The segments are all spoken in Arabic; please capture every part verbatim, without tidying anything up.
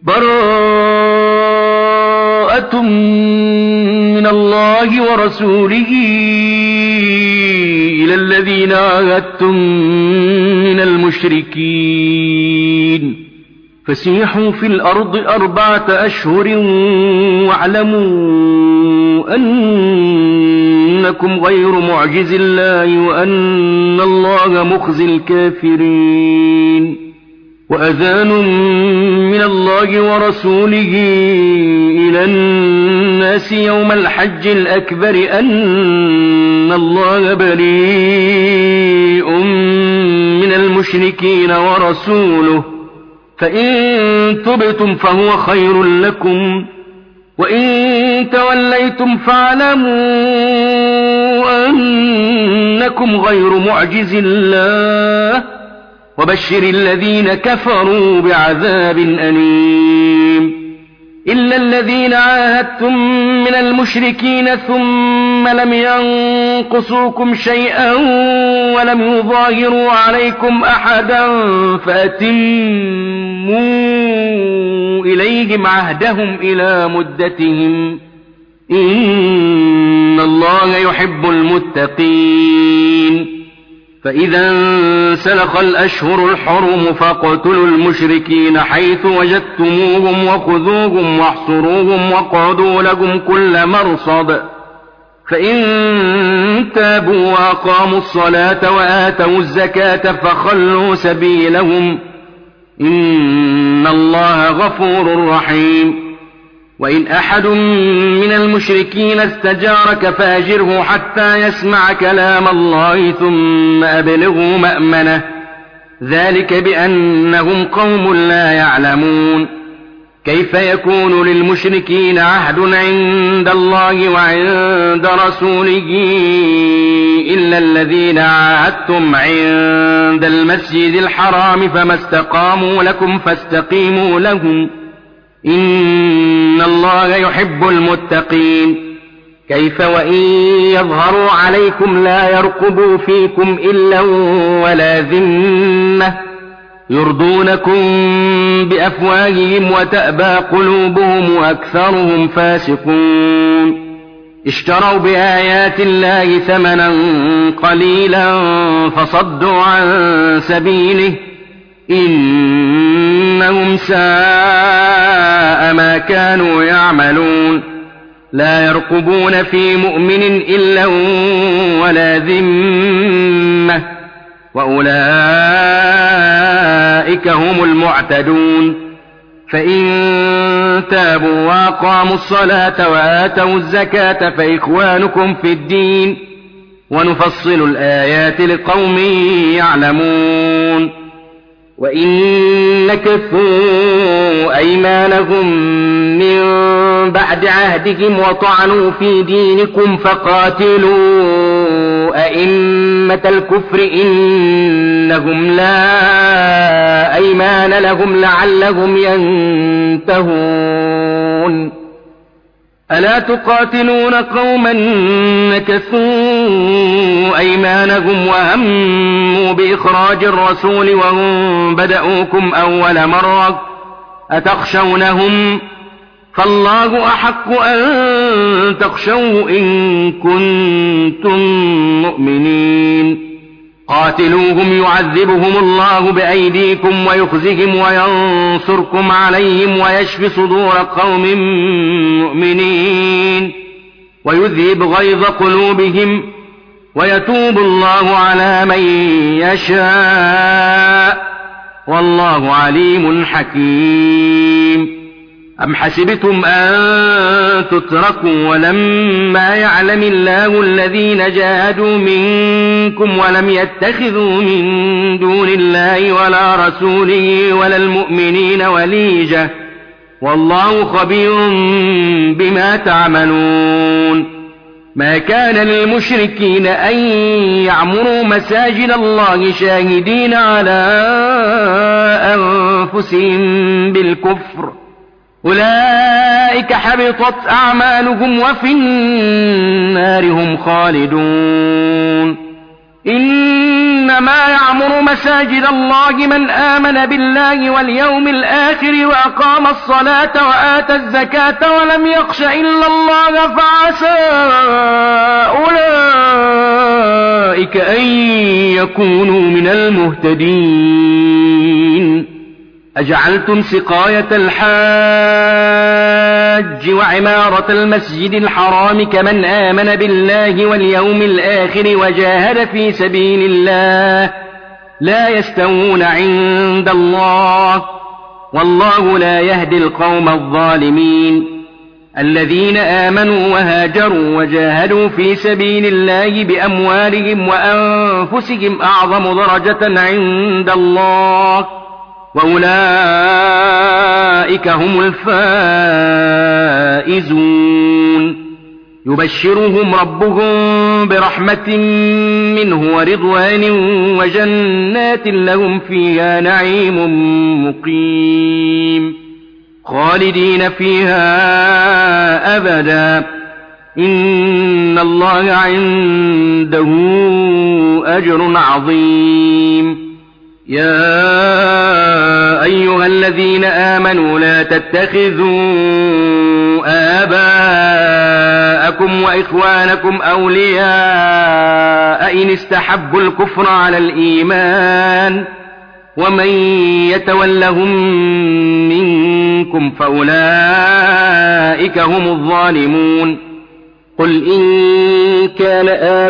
براءة من الله ورسوله إلى الذين عاهدتم من المشركين فسيحوا في الأرض أربعة أشهر واعلموا أنكم غير معجز الله وأن الله مخزي الكافرين وأذان من الله ورسوله إلى الناس يوم الحج الأكبر أن الله بريء من المشركين ورسوله فإن تبتم فهو خير لكم وإن توليتم فاعلموا أنكم غير معجز الله وبشر الذين كفروا بعذاب أليم إلا الذين عاهدتم من المشركين ثم لم ينقصوكم شيئا ولم يظاهروا عليكم أحدا فأتموا إليهم عهدهم إلى مدتهم إن الله يحب المتقين فإذا انسلخ الأشهر الحرم فاقتلوا المشركين حيث وجدتموهم وخذوهم واحصروهم واقعدوا لهم كل مرصد فإن تابوا وأقاموا الصلاة وآتوا الزكاة فخلوا سبيلهم إن الله غفور رحيم وإن أحد من المشركين استجارك فأجره حتى يسمع كلام الله ثم أبلغه مأمنه ذلك بأنهم قوم لا يعلمون كيف يكون للمشركين عهد عند الله وعند رسوله إلا الذين عاهدتم عند المسجد الحرام فما استقاموا لكم فاستقيموا لهم إن الله يحب المتقين كيف وإن يظهروا عليكم لا يرقبوا فيكم إلا ولا ذمة يرضونكم بأفواههم وتأبى قلوبهم وأكثرهم فاسقون اشتروا بآيات الله ثمنا قليلا فصدوا عن سبيله إنهم ساء ما كانوا يعملون لا يرقبون في مؤمن إلا ولا ذمة وأولئك هم المعتدون فإن تابوا وأقاموا الصلاة وآتوا الزكاة فإخوانكم في الدين ونفصل الآيات لقوم يعلمون وإن نكثوا أيمانهم من بعد عهدهم وطعنوا في دينكم فقاتلوا أئمة الكفر إنهم لا أيمان لهم لعلهم ينتهون ألا تقاتلون قوما نكثوا أيمانهم وهموا بإخراج الرسول وهم بدأوكم أول مرة أتخشونهم فالله أحق أن تخشوه إن كنتم مؤمنين قاتلوهم يعذبهم الله بأيديكم ويخزهم وينصركم عليهم ويشفي صدور قوم مؤمنين ويذهب غيظ قلوبهم ويتوب الله على من يشاء والله عليم حكيم أم حسبتم أن تتركوا ولما يعلم الله الذين جاهدوا منكم ولم يتخذوا من دون الله ولا رسوله ولا المؤمنين وليجة والله خبير بما تعملون ما كان للمشركين أن يعمروا مساجد الله شاهدين على أنفسهم بالكفر أولئك حبطت أعمالهم وفي النار هم خالدون إنما يعمر مساجد الله من آمن بالله واليوم الآخر وأقام الصلاة وآتى الزكاة ولم يخش إلا الله فعسى أولئك أن يكونوا من المهتدين. أجعلتم سقاية الحاج وعمارة المسجد الحرام كمن آمن بالله واليوم الآخر وجاهد في سبيل الله لا يستوون عند الله والله لا يهدي القوم الظالمين. الذين آمنوا وهاجروا وجاهدوا في سبيل الله بأموالهم وأنفسهم أعظم درجة عند الله وأولئك هم الفائزون. يبشرهم ربهم برحمة منه ورضوان وجنات لهم فيها نعيم مقيم خالدين فيها أبدا إن الله عنده أجر عظيم. يا أيها الذين آمنوا لا تتخذوا آباءكم وإخوانكم أولياء إن استحبوا الكفر على الإيمان ومن يتولهم منكم فأولئك هم الظالمون. قل إن كان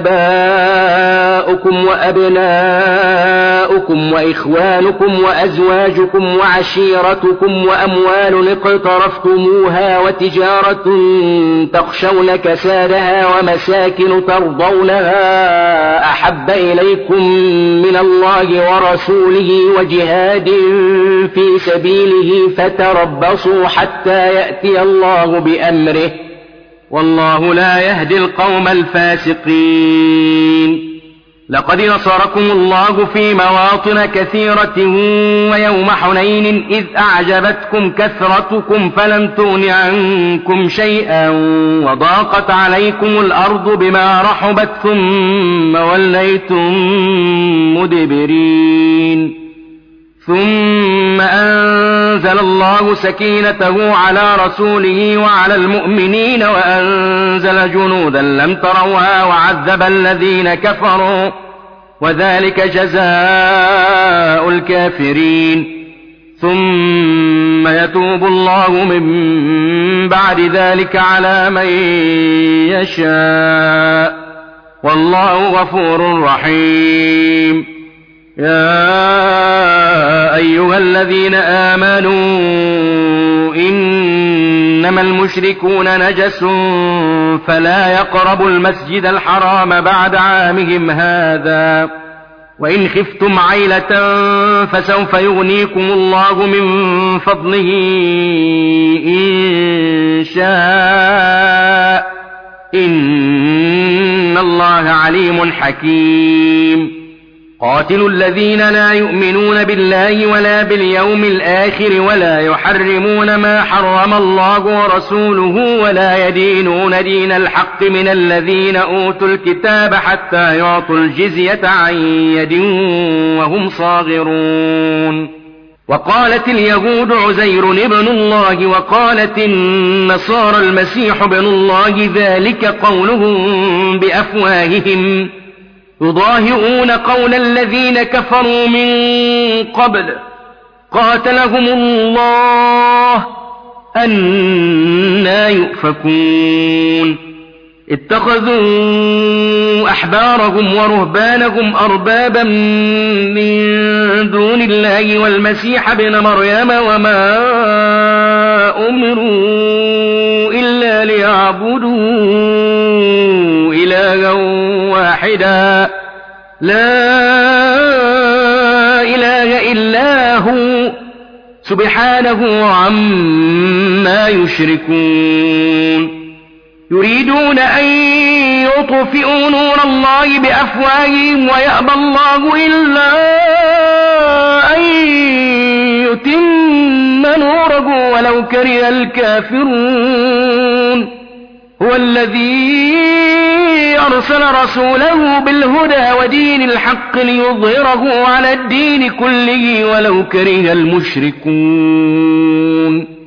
آباؤكم وأبناؤكم وإخوانكم وأزواجكم وعشيرتكم وأموال اقترفتموها وتجارة تخشون كسادها ومساكن ترضونها أحب إليكم من الله ورسوله وجهاد في سبيله فتربصوا حتى يأتي الله بأمره والله لا يهدي القوم الفاسقين. لقد نصركم الله في مواطن كثيرة ويوم حنين إذ أعجبتكم كثرتكم فلم تغن عنكم شيئا وضاقت عليكم الأرض بما رحبت ثم وليتم مدبرين. ثم أنزل الله سكينته على رسوله وعلى المؤمنين وأنزل جنودا لم تروها وعذب الذين كفروا وذلك جزاء الكافرين. ثم يتوب الله من بعد ذلك على من يشاء والله غفور رحيم. يا أيها الذين آمنوا إنما المشركون نجس فلا يقربوا المسجد الحرام بعد عامهم هذا وإن خفتم عيلة فسوف يغنيكم الله من فضله إن شاء إن الله عليم حكيم. قاتلوا الذين لا يؤمنون بالله ولا باليوم الآخر ولا يحرمون ما حرم الله ورسوله ولا يدينون دين الحق من الذين أوتوا الكتاب حتى يعطوا الجزية عن يد وهم صاغرون. وقالت اليهود عزير ابن الله وقالت النصارى المسيح ابن الله ذلك قولهم بأفواههم يضاهئون قول الذين كفروا من قبل قاتلهم الله أنى يؤفكون. اتخذوا أحبارهم ورهبانهم أربابا من دون الله والمسيح ابن مريم وما أمروا إلا ليعبدوا إلها واحدا لا إله إلا هو سبحانه عما يشركون. يريدون أن يطفئوا نور الله بأفواههم ويأبى الله إلا أن يتم نوره ولو كره الكافرون. هو الذي الذي أرسل رسوله بالهدى ودين الحق ليظهره على الدين كله ولو كره المشركون.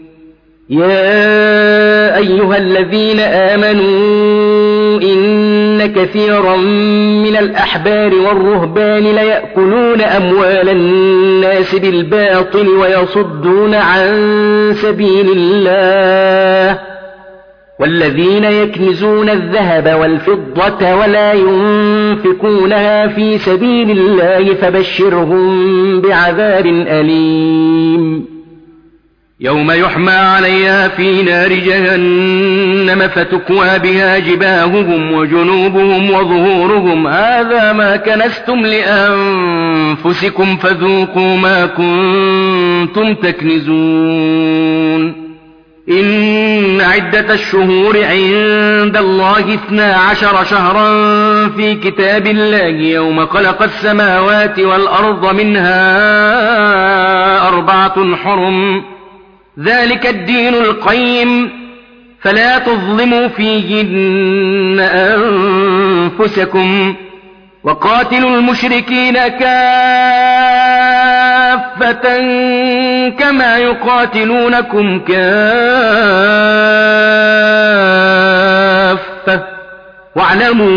يا أيها الذين آمنوا إن كثيرا من الأحبار والرهبان ليأكلون أموال الناس بالباطل ويصدون عن سبيل الله، والذين يكنزون الذهب والفضة ولا ينفقونها في سبيل الله فبشرهم بعذاب أليم. يوم يحمى عليها في نار جهنم فتكوى بها جباههم وجنوبهم وظهورهم هذا ما كنزتم لأنفسكم فذوقوا ما كنتم تكنزون. إن عدة الشهور عند الله اثنا عشر شهرا في كتاب الله يوم خلق السماوات والأرض منها أربعة حرم ذلك الدين القيم فلا تظلموا فيهن أنفسكم وقاتلوا المشركين كافة كما يقاتلونكم كافة واعلموا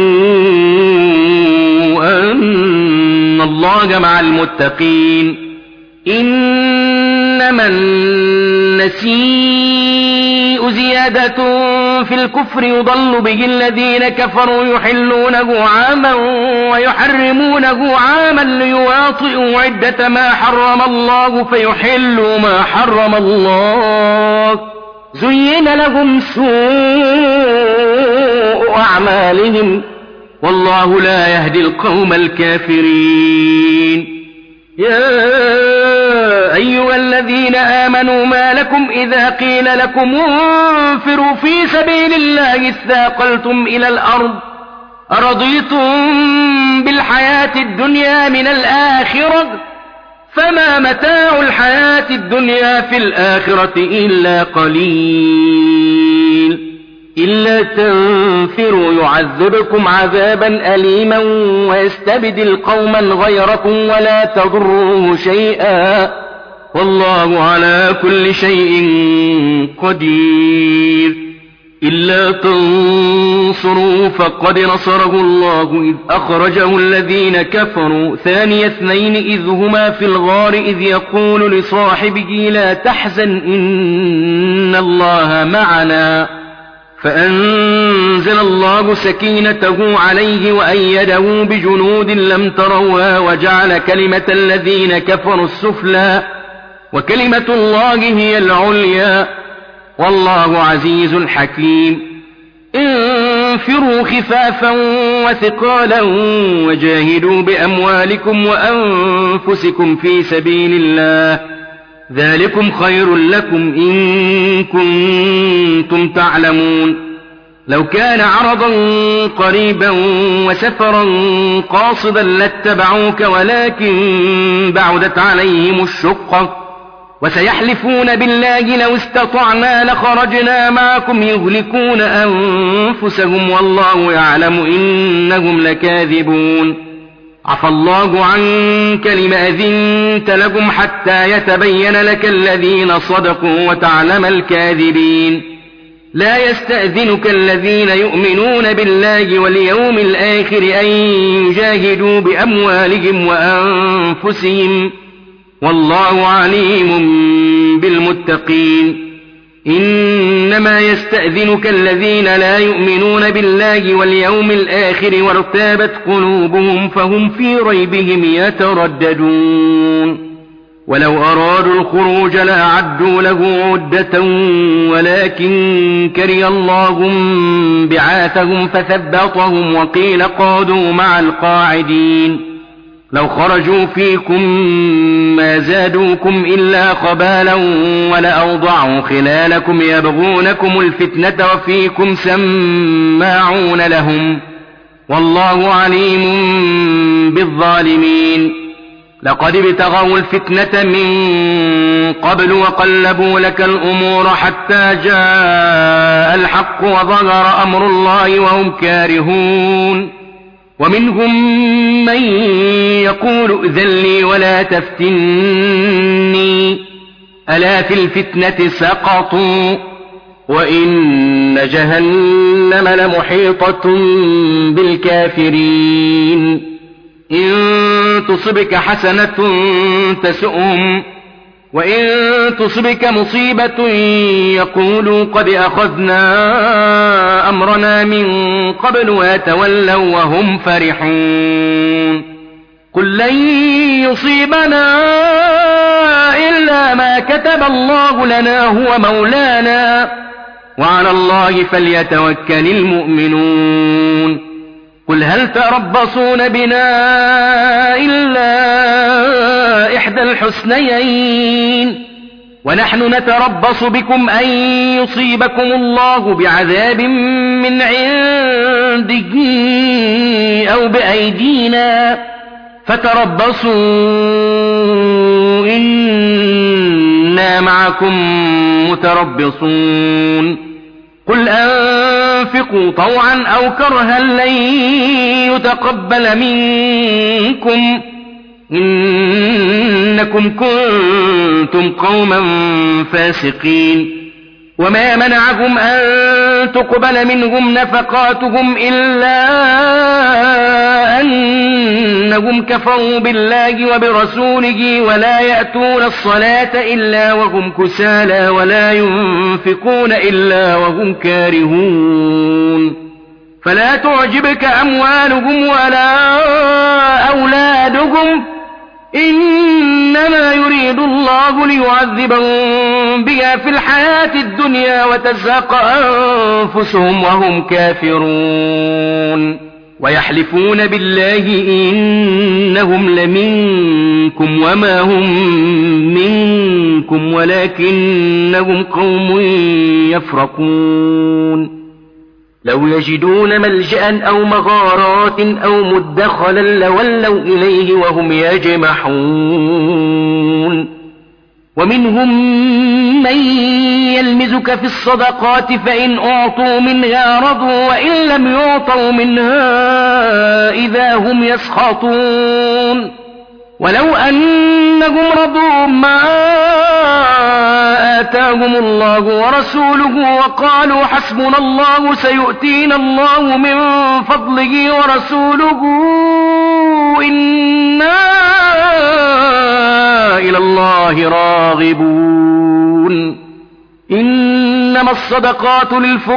أن الله مع المتقين. إنما النسيء زيادة في الكفر يضل به الذين كفروا يحلونه عاما ويحرمونه عاما ليواطئوا عدة ما حرم الله فيحلوا ما حرم الله زين لهم سوء أعمالهم والله لا يهدي القوم الكافرين. يا أيها الذين آمنوا ما لكم إذا قيل لكم انفروا في سبيل الله اثاقلتم إلى الأرض أرضيتم بالحياة الدنيا من الآخرة فما متاع الحياة الدنيا في الآخرة إلا قليل. إلا تنفروا يعذبكم عذابا أليما ويستبدل قوما غيركم ولا تضروه شيئا والله على كل شيء قدير. إلا تنصروا فقد نصره الله إذ أخرجه الذين كفروا ثاني اثنين إذ هما في الغار إذ يقول لصاحبه لا تحزن إن الله معنا فأنزل الله سكينته عليه وأيده بجنود لم تروها وجعل كلمة الذين كفروا السفلى وكلمة الله هي العليا والله عزيز حكيم. انفروا خفافا وثقالا وجاهدوا بأموالكم وأنفسكم في سبيل الله ذلكم خير لكم إن كنتم تعلمون. لو كان عرضا قريبا وسفرا قاصدا لاتبعوك ولكن بعدت عليهم الشقة وسيحلفون بالله لو استطعنا لخرجنا معكم يهلكون أنفسهم والله يعلم إنهم لكاذبون. عفى الله عنك لم أذنت لكم حتى يتبين لك الذين صدقوا وتعلم الكاذبين. لا يستأذنك الذين يؤمنون بالله واليوم الآخر أن يجاهدوا بأموالهم وأنفسهم والله عليم بالمتقين. إنما يستأذنك الذين لا يؤمنون بالله واليوم الآخر وارتابت قلوبهم فهم في ريبهم يترددون. ولو أرادوا الخروج لأعدوا له عدة ولكن كره الله بعاثهم فثبطهم وقيل قعدوا مع القاعدين. لو خرجوا فيكم ما زادوكم إلا خبالا ولأوضعوا خلالكم يبغونكم الفتنة وفيكم سماعون لهم والله عليم بالظالمين. لقد ابتغوا الفتنة من قبل وقلبوا لك الأمور حتى جاء الحق وظهر أمر الله وهم كارهون ومنهم من يقول ائذن لي ولا تفتني ألا في الفتنة سقطوا وإن جهنم لمحيطة بالكافرين إن تصبك حسنة تسؤهم وإن تصبك مصيبة يقولوا قد أخذنا أمرنا من قبل ويتولوا وهم فرحون قل لن يصيبنا إلا ما كتب الله لنا هو مولانا وعلى الله فليتوكل المؤمنون قل هل تربصون بنا إلا إحدى الحسنيين ونحن نتربص بكم أن يصيبكم الله بعذاب من عنده أو بأيدينا فتربصوا إنا معكم متربصون قل أنفقوا طوعا أو كرها لن يتقبل منكم إنكم كنتم قوما فاسقين وما منعهم أن تقبل منهم نفقاتهم إلا أنهم كفروا بالله وبرسوله ولا يأتون الصلاة إلا وهم كسالى ولا ينفقون إلا وهم كارهون فلا تعجبك أموالهم ولا أولادهم إنما يريد الله ليعذبهم بها في الحياة الدنيا وتزهق أنفسهم وهم كافرون ويحلفون بالله إنهم لمنكم وما هم منكم ولكنهم قوم يفرقون لو يجدون ملجأ أو مغارات أو مدخلا لولوا إليه وهم يجمحون ومنهم من يلمزك في الصدقات فإن أعطوا منها رضوا وإن لم يعطوا منها إذا هم يسخطون ولو أنهم رضوا ما آتاهم الله ورسوله وقالوا حسبنا الله سيؤتينا الله من فضله ورسوله إنا إلى الله راغبون إنما الصدقات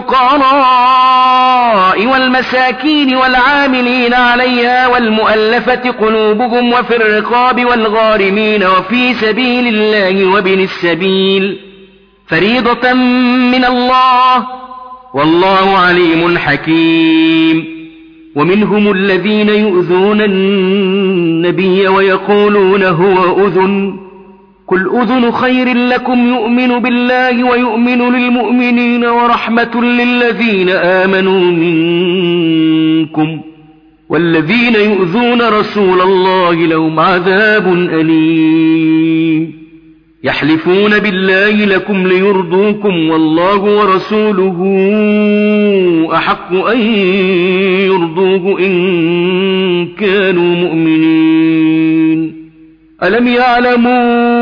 للفقراء والمساكين والعاملين عليها والمؤلفة قلوبهم وفي الرقاب والغارمين وفي سبيل الله وابن السبيل فريضة من الله والله عليم حكيم ومنهم الذين يؤذون النبي ويقولون هو أذن قل أذن خير لكم يؤمن بالله ويؤمن للمؤمنين ورحمة للذين آمنوا منكم والذين يؤذون رسول الله لهم عذاب أليم يحلفون بالله لكم ليرضوكم والله ورسوله أحق أن يرضوه إن كانوا مؤمنين ألم يعلموا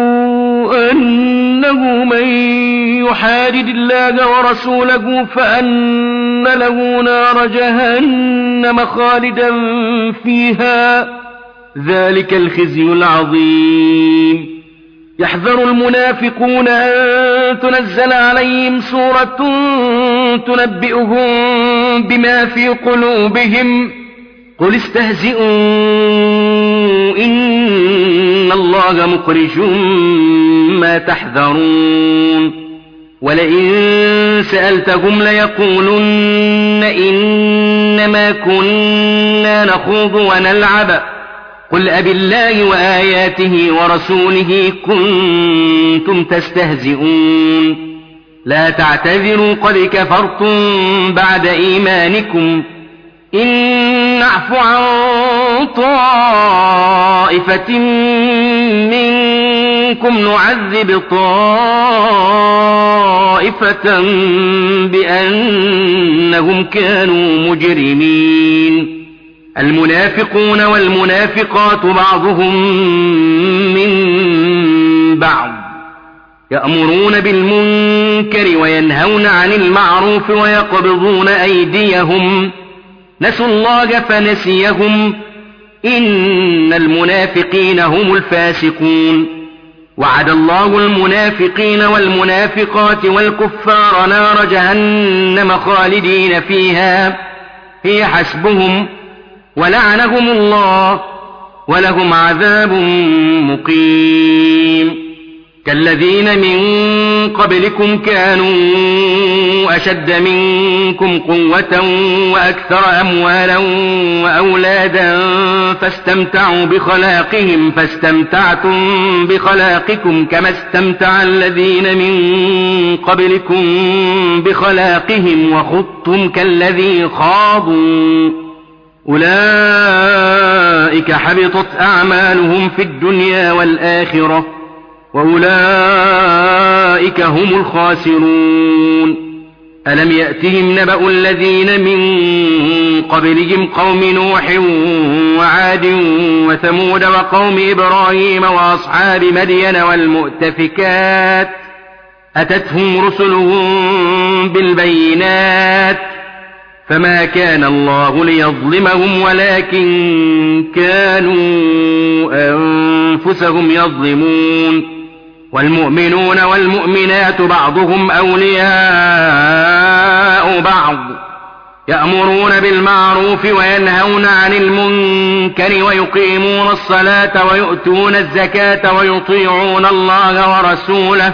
أنه من يحادد الله ورسوله فأن له نار جهنم خالدا فيها ذلك الخزي العظيم يحذر المنافقون أن تنزل عليهم سورة تنبئهم بما في قلوبهم قل استهزئوا إن الله مخرج ما تحذرون ولئن سألتهم ليقولن إنما كنا نخوض ونلعب قل أبالله وآياته ورسوله كنتم تستهزئون لا تعتذروا قد كفرتم بعد إيمانكم إن نعفو عن طائفة منكم نعذب طائفة بأنهم كانوا مجرمين. المنافقون والمنافقات بعضهم من بعض يأمرون بالمنكر وينهون عن المعروف ويقبضون أيديهم نسوا الله فنسيهم إن المنافقين هم الفاسقون. وعد الله المنافقين والمنافقات والكفار نار جهنم خالدين فيها هي حسبهم ولعنهم الله ولهم عذاب مقيم. كالذين من قبلكم كانوا أشد منكم قوة وأكثر أموالا وأولادا فاستمتعوا بخلاقهم فاستمتعتم بخلاقكم كما استمتع الذين من قبلكم بخلاقهم وخضتم كالذي خاضوا أولئك حبطت أعمالهم في الدنيا والآخرة وأولئك هم الخاسرون. ألم يأتهم نبأ الذين من قبلهم قوم نوح وعاد وثمود وقوم إبراهيم وأصحاب مدين والمؤتفكات أتتهم رسلهم بالبينات فما كان الله ليظلمهم ولكن كانوا أنفسهم يظلمون. والمؤمنون والمؤمنات بعضهم أولياء بعض يأمرون بالمعروف وينهون عن المنكر ويقيمون الصلاة ويؤتون الزكاة ويطيعون الله ورسوله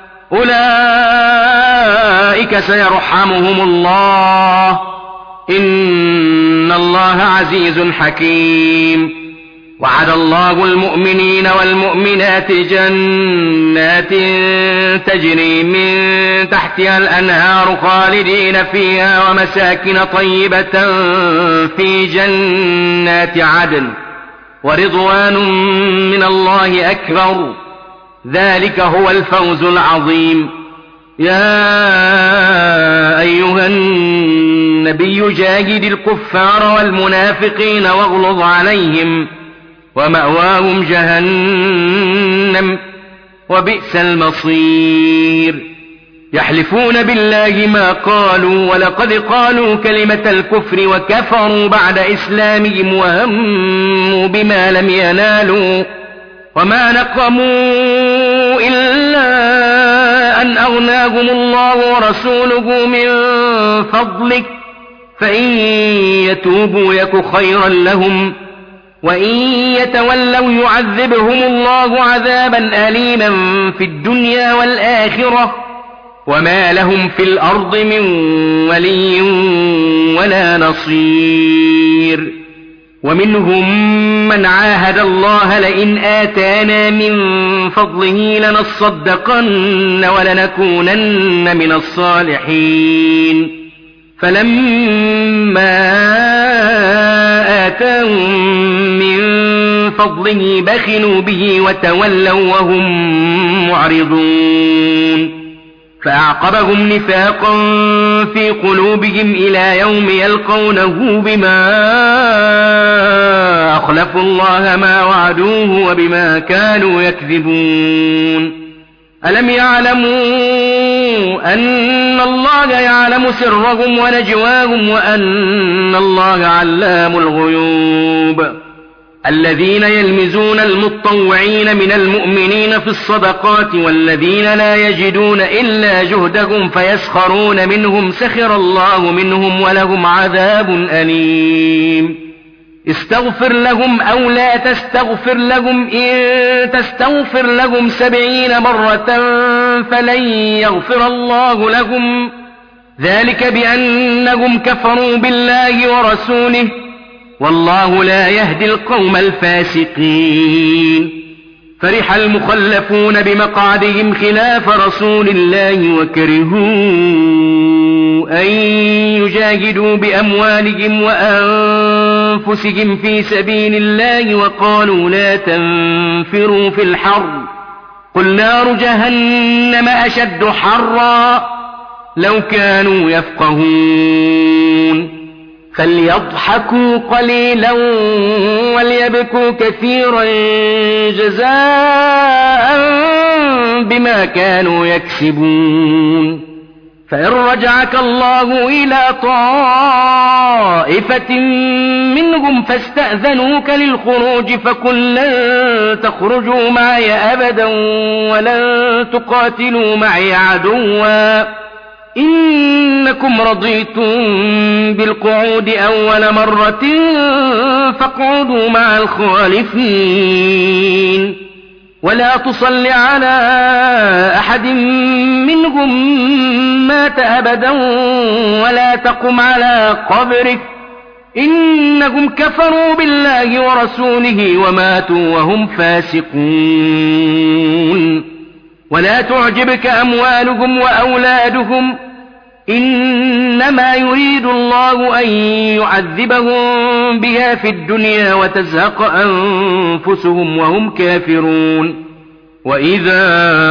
أولئك سيرحمهم الله إن الله عزيز حكيم. وعد الله المؤمنين والمؤمنات جنات تجري من تحتها الأنهار خالدين فيها ومساكن طيبة في جنات عدن ورضوان من الله أكبر ذلك هو الفوز العظيم. يا أيها النبي جاهد الكفار والمنافقين واغلظ عليهم ومأواهم جهنم وبئس المصير. يحلفون بالله ما قالوا ولقد قالوا كلمة الكفر وكفروا بعد إسلامهم وهموا بما لم ينالوا وما نقموا إلا أن أغناهم الله ورسوله من فضله فإن يتوبوا يك خيرا لهم وإن يتولوا يعذبهم الله عذابا أليما في الدنيا والآخرة وما لهم في الأرض من ولي ولا نصير. ومنهم من عاهد الله لئن آتانا من فضله لنصدقن ولنكونن من الصالحين فلما آتاهم من فضله بخلوا به وتولوا وهم معرضون. فأعقبهم نفاقا في قلوبهم إلى يوم يلقونه بما أخلفوا الله ما وعدوه وبما كانوا يكذبون. ألم يعلموا أن الله يعلم سرهم ونجواهم وأن الله علام الغيوب. الذين يلمزون المتطوعين من المؤمنين في الصدقات والذين لا يجدون إلا جهدهم فيسخرون منهم سخر الله منهم ولهم عذاب أليم. استغفر لهم أو لا تستغفر لهم إن تستغفر لهم سبعين مرة فلن يغفر الله لهم ذلك بأنهم كفروا بالله ورسوله والله لا يهدي القوم الفاسقين. فرح المخلفون بمقعدهم خلاف رسول الله وكرهوا أن يجاهدوا بأموالهم وأنفسهم في سبيل الله وقالوا لا تنفروا في الحر قل نار جهنم أشد حرا لو كانوا يفقهون فليضحكوا قليلا وليبكوا كثيرا جزاء بما كانوا يكسبون فإن رجعك الله إلى طائفة منهم فاستأذنوك للخروج فقل لن تخرجوا معي أبدا ولن تقاتلوا معي عدوا إنكم رضيتم بالقعود أول مرة فاقعدوا مع الخالفين ولا تصل على أحد منهم مات أبدا ولا تقم على قبره إنهم كفروا بالله ورسوله وماتوا وهم فاسقون ولا تعجبك أموالهم وأولادهم إنما يريد الله أن يعذبهم بها في الدنيا وتزهق أنفسهم وهم كافرون وإذا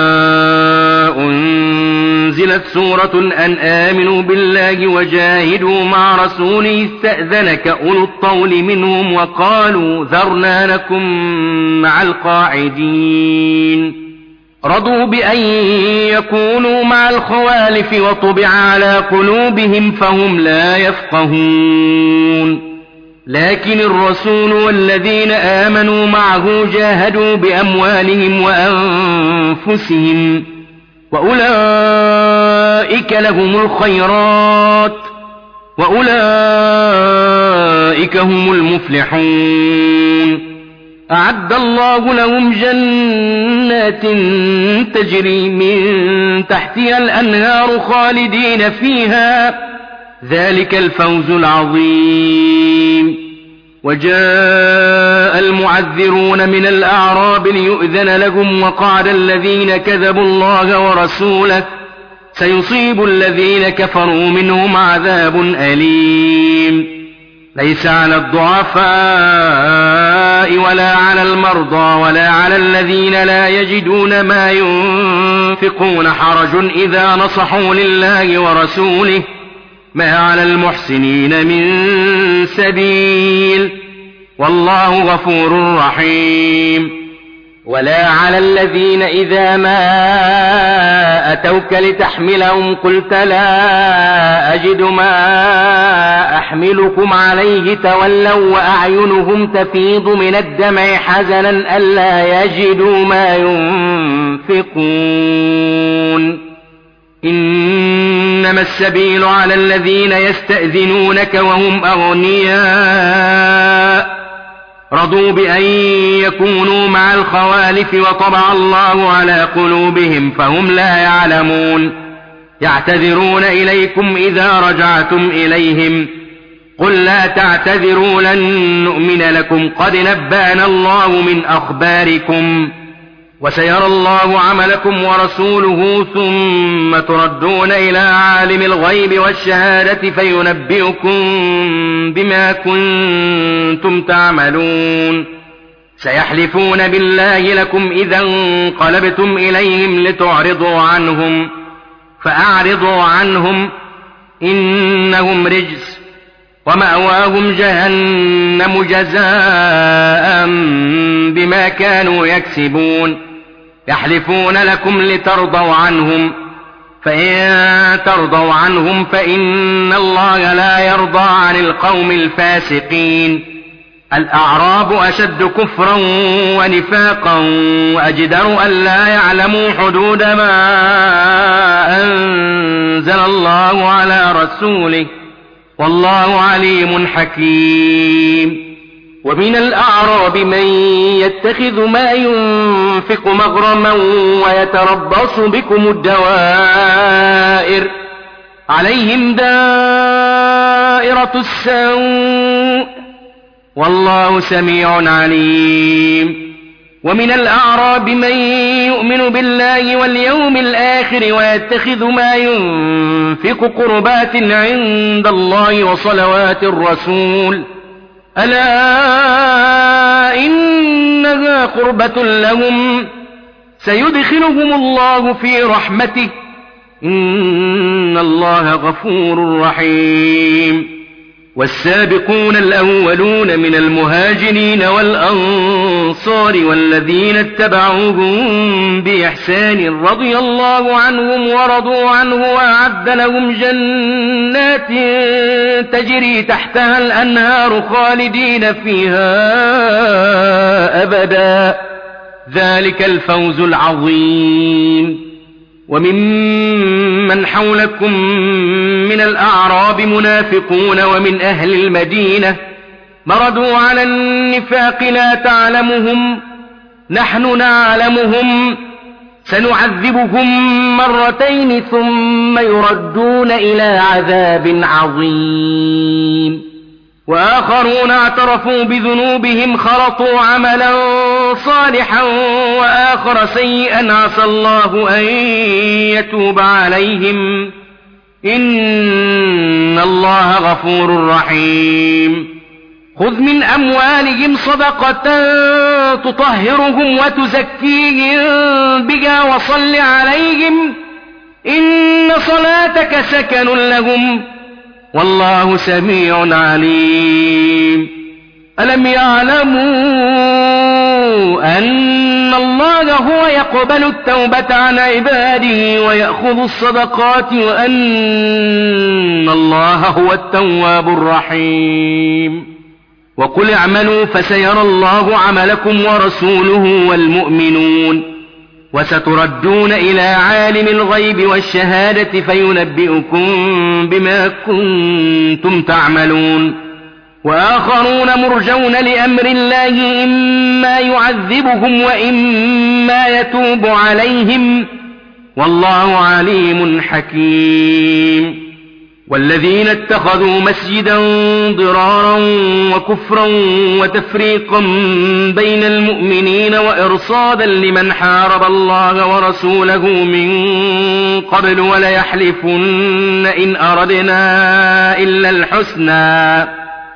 أنزلت سورة أن آمنوا بالله وجاهدوا مع رسوله استأذنك أولو الطول منهم وقالوا ذرنا لكم مع القاعدين رضوا بأن يكونوا مع الخوالف وطبع على قلوبهم فهم لا يفقهون لكن الرسول والذين آمنوا معه جاهدوا بأموالهم وأنفسهم وأولئك لهم الخيرات وأولئك هم المفلحون أعد الله لهم جنات تجري من تحتها الأنهار خالدين فيها ذلك الفوز العظيم وجاء المعذرون من الأعراب ليؤذن لهم وقعد الذين كذبوا الله ورسوله سيصيب الذين كفروا منهم عذاب أليم ليس على الضعفاء ولا على المرضى ولا على الذين لا يجدون ما ينفقون حرج إذا نصحوا لله ورسوله ما على المحسنين من سبيل والله غفور رحيم ولا على الذين إذا ما أتوك لتحملهم قلت لا أجد ما أحملكم عليه تولوا وأعينهم تفيض من الدمع حزنا ألا يجدوا ما ينفقون إنما السبيل على الذين يستأذنونك وهم أغنياء رضوا بأن يكونوا مع الخوالف وطبع الله على قلوبهم فهم لا يعلمون يعتذرون إليكم إذا رجعتم إليهم قل لا تعتذروا لن نؤمن لكم قد نبأنا الله من أخباركم وسيرى الله عملكم ورسوله ثم تردون إلى عالم الغيب والشهادة فينبئكم بما كنتم تعملون سيحلفون بالله لكم إذا انقلبتم إليهم لتعرضوا عنهم فأعرضوا عنهم إنهم رجس ومأواهم جهنم جزاء بما كانوا يكسبون يحلفون لكم لترضوا عنهم فإن ترضوا عنهم فإن الله لا يرضى عن القوم الفاسقين الأعراب أشد كفرا ونفاقا وأجدر أن لا يعلموا حدود ما أنزل الله على رسوله والله عليم حكيم ومن الأعراب من يتخذ ما ينفق مغرما ويتربص بكم الدوائر عليهم دائرة السوء والله سميع عليم ومن الأعراب من يؤمن بالله واليوم الآخر ويتخذ ما ينفق قربات عند الله وصلوات الرسول ألا إنها قربة لهم سيدخلهم الله في رحمته إن الله غفور رحيم والسابقون الأولون من المهاجرين والأنصار والذين اتبعوهم بإحسان رضي الله عنهم ورضوا عنه وأعد لهم جنات تجري تحتها الأنهار خالدين فيها أبدا ذلك الفوز العظيم وممن حولكم من الأعراب منافقون ومن أهل المدينة مردوا على النفاق لا تعلمهم نحن نعلمهم سنعذبهم مرتين ثم يردون إلى عذاب عظيم وآخرون اعترفوا بذنوبهم خلطوا عملا صالحا وآخر سيئا عسى الله أن يتوب عليهم إن الله غفور رحيم خذ من أموالهم صدقة تطهرهم وتزكيهم بها وصل عليهم إن صلاتك سكن لهم والله سميع عليم ألم يعلموا أن الله هو يقبل التوبة عن عباده ويأخذ الصدقات وأن الله هو التواب الرحيم وقل اعملوا فسيرى الله عملكم ورسوله والمؤمنون وستردون إلى عالم الغيب والشهادة فينبئكم بما كنتم تعملون وآخرون مرجون لأمر الله إما يعذبهم وإما يتوب عليهم والله عليم حكيم والذين اتخذوا مسجدا ضرارا وكفرا وتفريقا بين المؤمنين وإرصادا لمن حارب الله ورسوله من قبل وليحلفن إن أردنا إلا الحسنى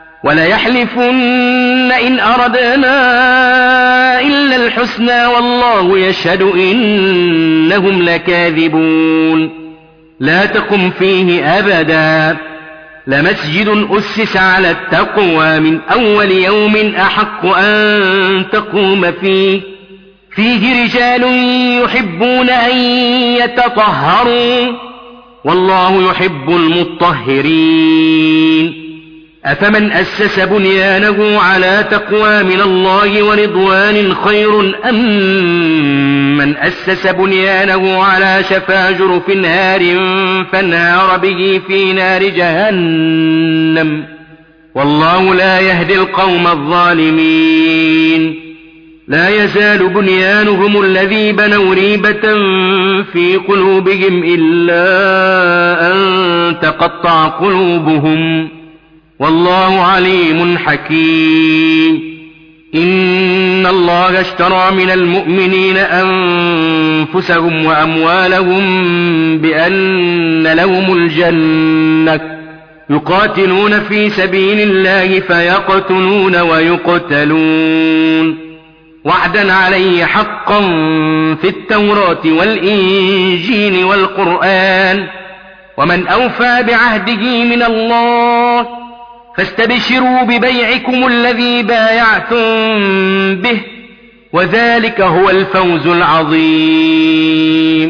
وليحلفن إن أردنا إلا الحسنى والله يشهد إنهم لكاذبون لا تقم فيه أبدا لمسجد أسس على التقوى من أول يوم أحق أن تقوم فيه فيه رجال يحبون أن يتطهروا والله يحب المطهرين أفمن أسس بنيانه على تقوى من الله ورضوان خير أم من أسس بنيانه على شفا جرف نار فانهار به في نار جهنم والله لا يهدي القوم الظالمين لا يزال بنيانهم الذي بنوا ريبة في قلوبهم إلا أن تقطع قلوبهم والله عليم حكيم إن الله اشترى من المؤمنين أنفسهم وأموالهم بأن لهم الجنة يقاتلون في سبيل الله فيقتلون ويقتلون وعدا عليه حقا في التوراة والإنجيل والقرآن ومن أوفى بعهده من الله فاستبشروا ببيعكم الذي بايعتم به وذلك هو الفوز العظيم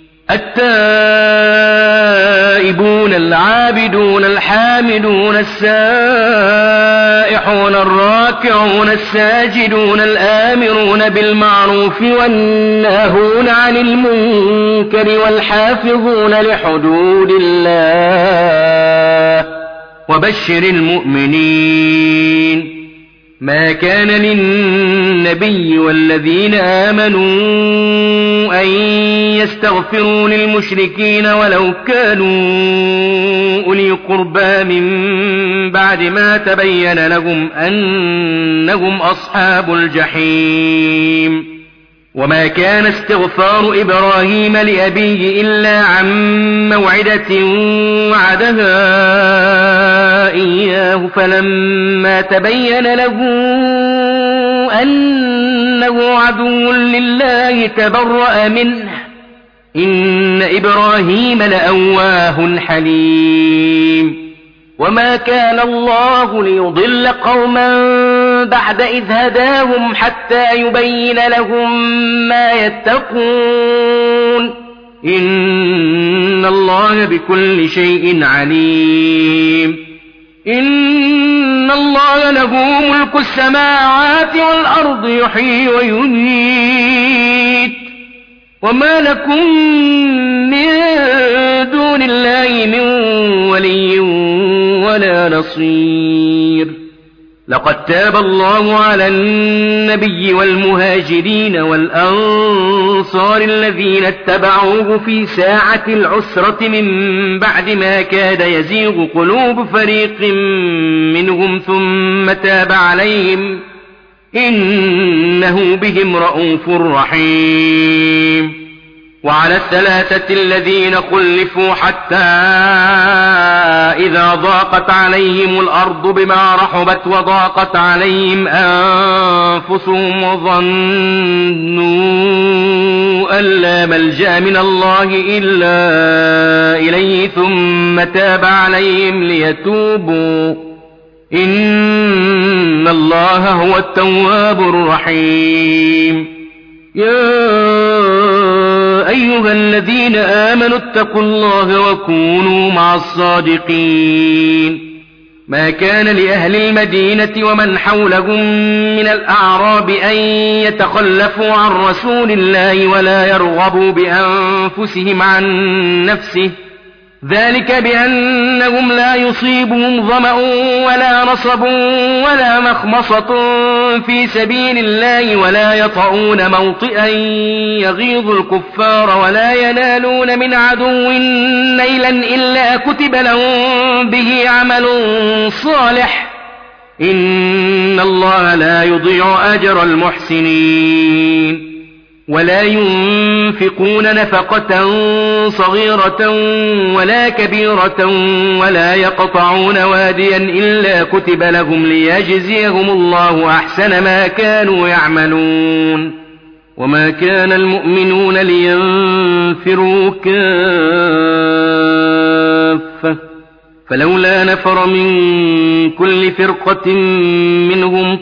التائبون العابدون الحامدون السائحون الراكعون الساجدون الآمرون بالمعروف والناهون عن المنكر والحافظون لحدود الله وبشر المؤمنين ما كان للنبي والذين آمنوا أن يستغفروا للمشركين ولو كانوا أولي قربى من بعد ما تبين لهم أنهم أصحاب الجحيم وما كان استغفار إبراهيم لأبيه إلا عن موعدة وعدها إياه فلما تبين له أنه عدو لله تبرأ منه إن إبراهيم لأواه حليم وما كان الله ليضل قوما بعد إذ هداهم حتى يبين لهم ما يتقون إن الله بكل شيء عليم إن الله له ملك السماوات والأرض يحيي ويميت وما لكم من دون الله من ولي ولا نصير لقد تاب الله على النبي والمهاجرين والأنصار الذين اتبعوه في ساعة العسرة من بعد ما كاد يزيغ قلوب فريق منهم ثم تاب عليهم إنه بهم رءوف رحيم وعلى الثلاثة الذين خلفوا حتى إذا ضاقت عليهم الأرض بما رحبت وضاقت عليهم أنفسهم وظنوا أن لا ملجأ من الله إلا إليه ثم تاب عليهم ليتوبوا إن الله هو التواب الرحيم يا أيها الذين آمنوا اتقوا الله وكونوا مع الصادقين ما كان لأهل المدينة ومن حولهم من الأعراب أن يتخلفوا عن رسول الله ولا يرغبوا بأنفسهم عن نفسه ذلك بأنهم لا يصيبهم ظمأ ولا نصب ولا مخمصة في سبيل الله ولا يطعون موطئا يغيظ الكفار ولا ينالون من عدو نيلا إلا كتب لهم به عمل صالح إن الله لا يضيع أجر المحسنين ولا ينفقون نفقة صغيرة ولا كبيرة ولا يقطعون واديا إلا كتب لهم ليجزيهم الله أحسن ما كانوا يعملون وما كان المؤمنون لينفروا كافة فلولا نفر من كل فرقة منهم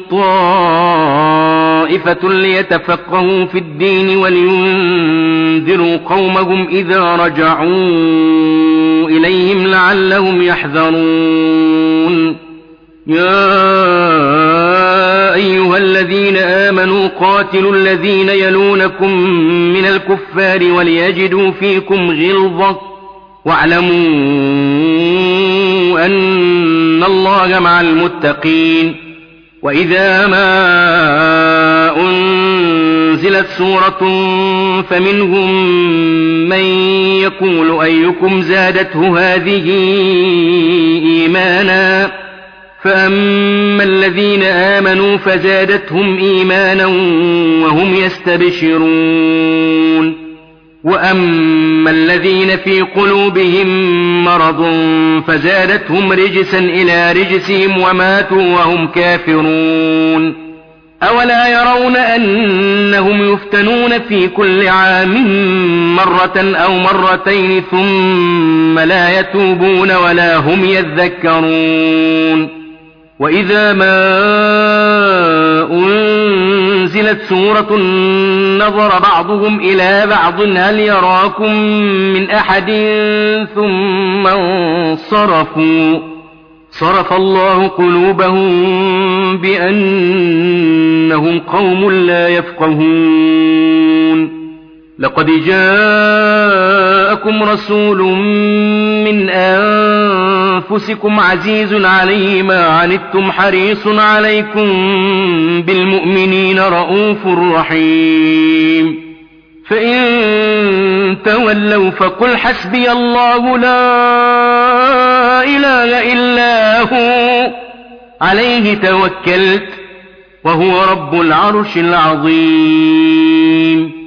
طائفة ليتفقهوا في الدين ولينذروا قومهم إذا رجعوا إليهم لعلهم يحذرون يا أيها الذين آمنوا قاتلوا الذين يلونكم من الكفار وليجدوا فيكم غلظة واعلموا أن الله مع المتقين وإذا ما أنزلت سورة فمنهم من يقول أيكم زادته هذه إيمانا فأما الذين آمنوا فزادتهم إيمانا وهم يستبشرون وأما الذين في قلوبهم مرض فزادتهم رجسا إلى رجسهم وماتوا وهم كافرون أولا يرون أنهم يفتنون في كل عام مرة أو مرتين ثم لا يتوبون ولا هم يذكرون وإذا ما أنزلت سورة نظر بعضهم إلى بعض هل يراكم من أحد ثم انصرفوا صرف الله قلوبهم بأنهم قوم لا يفقهون لقد جاءكم رسول من أنفسكم أنفسكم عزيز عليه ما عنتم حريص عليكم بالمؤمنين رءوف رحيم فإن تولوا فقل حسبي الله لا إله إلا هو عليه توكلت وهو رب العرش العظيم